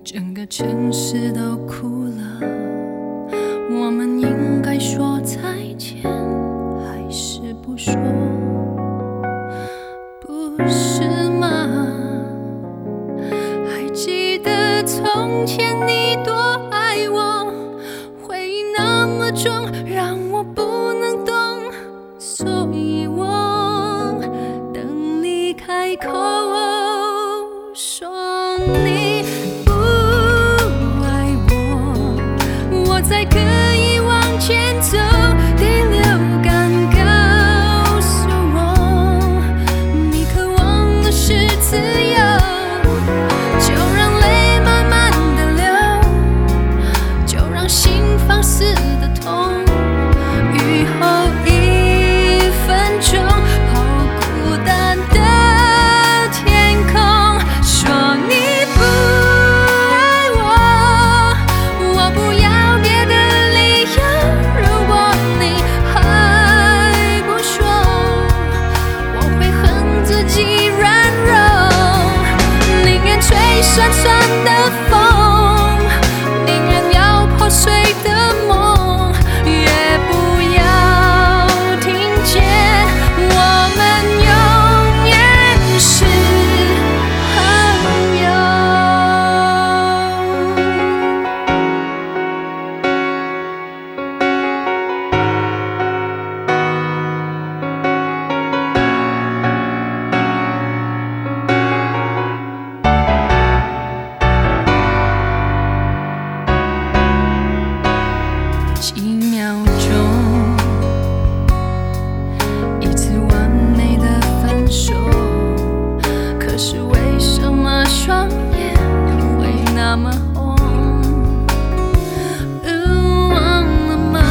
整个城市都哭了，我们应该说再见，还是不说？不是吗？还记得从前你多爱我，回忆那么重，让我不能动，所以我等你开口说你不爱我，我才可以往前走。第六感告诉我，你渴望的是自由，就让泪慢慢的流，就让心放肆的痛。雨后1分钟，好孤单的天空，说你不爱我，我不要别的理由。如果你还不说，我会恨自己软弱，宁愿吹酸酸的风，宁愿要破碎的梦，也不要听见我们永远是朋友。几秒钟，一次完美的分手，可是为什么双眼会那么红？忘了吗？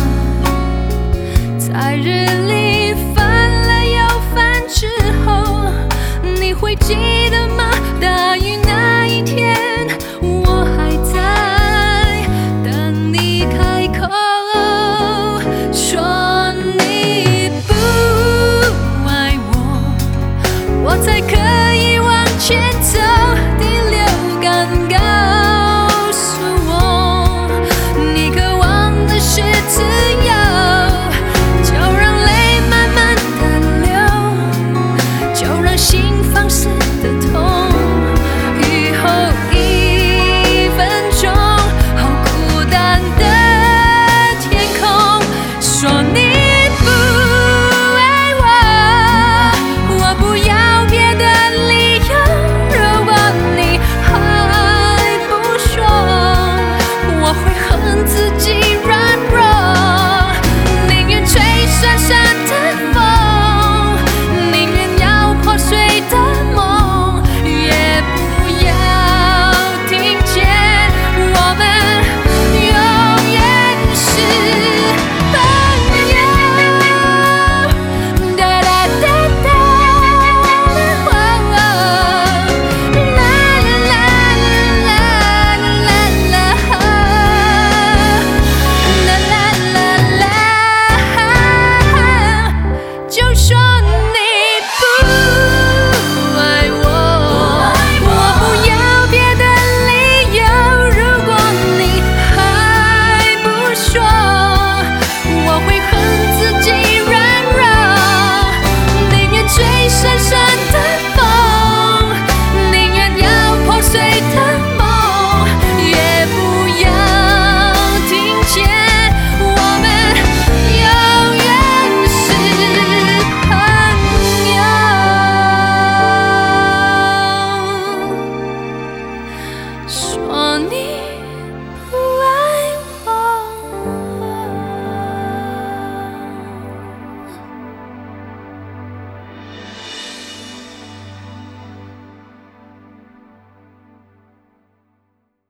在日历翻了又翻之后，你会记得吗？大雨那一天，我还在等你开口说你不爱我，我才可以往前走。第六感告诉我，你渴望的是自由，就让泪慢慢的流，就让心放肆的痛。雨后1分钟，好孤单的天空，说你不爱我，我不要别的理由。如果你还不说，我会恨自己软弱，宁愿吹酸酸的风，宁愿要破碎的梦，也不要听见我们永远是朋友。哒哒哒哒，啦啦啦啦啦啦啦，就说你不爱我，我不要别的理由。如果你还不说，我会恨自己软弱，宁愿吹酸酸的风，宁愿要破碎的梦，也不要听见我们永远是朋友。说你